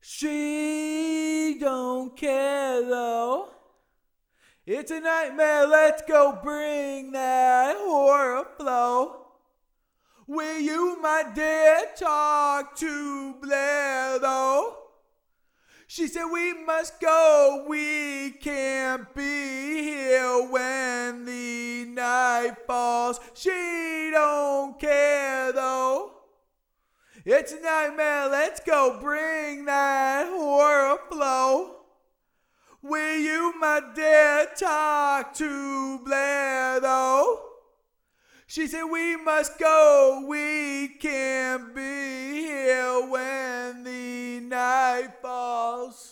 She don't care though. It's a nightmare, let's go bring that horror flow. Will you, my dear, talk to Blair though? She said we must go, we can't be here when the night falls. She don't care though. It's a nightmare, let's go bring that horror flow. Will you, my dear, talk to Blair though? She said we must go, we can't be here when the night falls.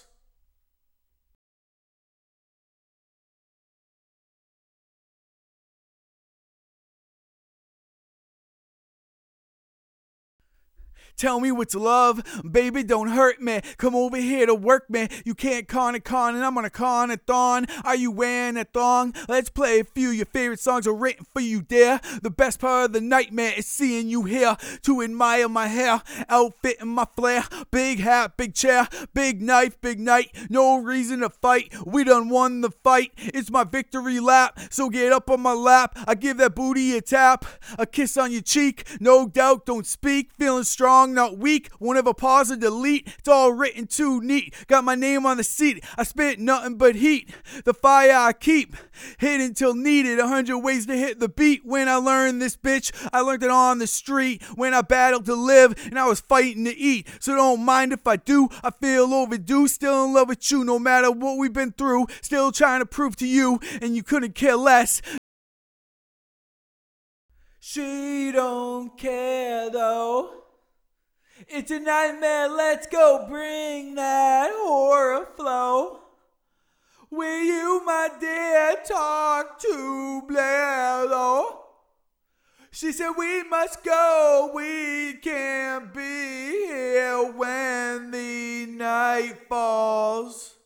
Tell me what's love, baby, don't hurt me. Come over here to work me. You can't con and I'm gonna con a thon. Are you wearing a thong? Let's play a few. Your favorite songs are written for you, dear. The best part of the nightmare is seeing you here. To admire my hair, outfit and my flair. Big hat, big chair, big knife, big night. No reason to fight. We done won the fight. It's my victory lap, so get up on my lap. I give that booty a tap, a kiss on your cheek. No doubt, don't speak. Feeling strong, not weak, won't ever pause or delete. It's all written too neat. Got my name on the seat. I spit nothing but heat. The fire I keep hidden till needed. 100 ways to hit the beat. When I learned this, bitch, I learned it on the street. When I battled to live and I was fighting to eat. So don't mind if I do. I feel overdue. Still in love with you, no matter what we've been through. Still trying to prove to you, and you couldn't care less. She don't care though. It's a nightmare, let's go bring that horror flow. Will you, my dear, talk to Blair though? She said we must go, we can't be here when the night falls.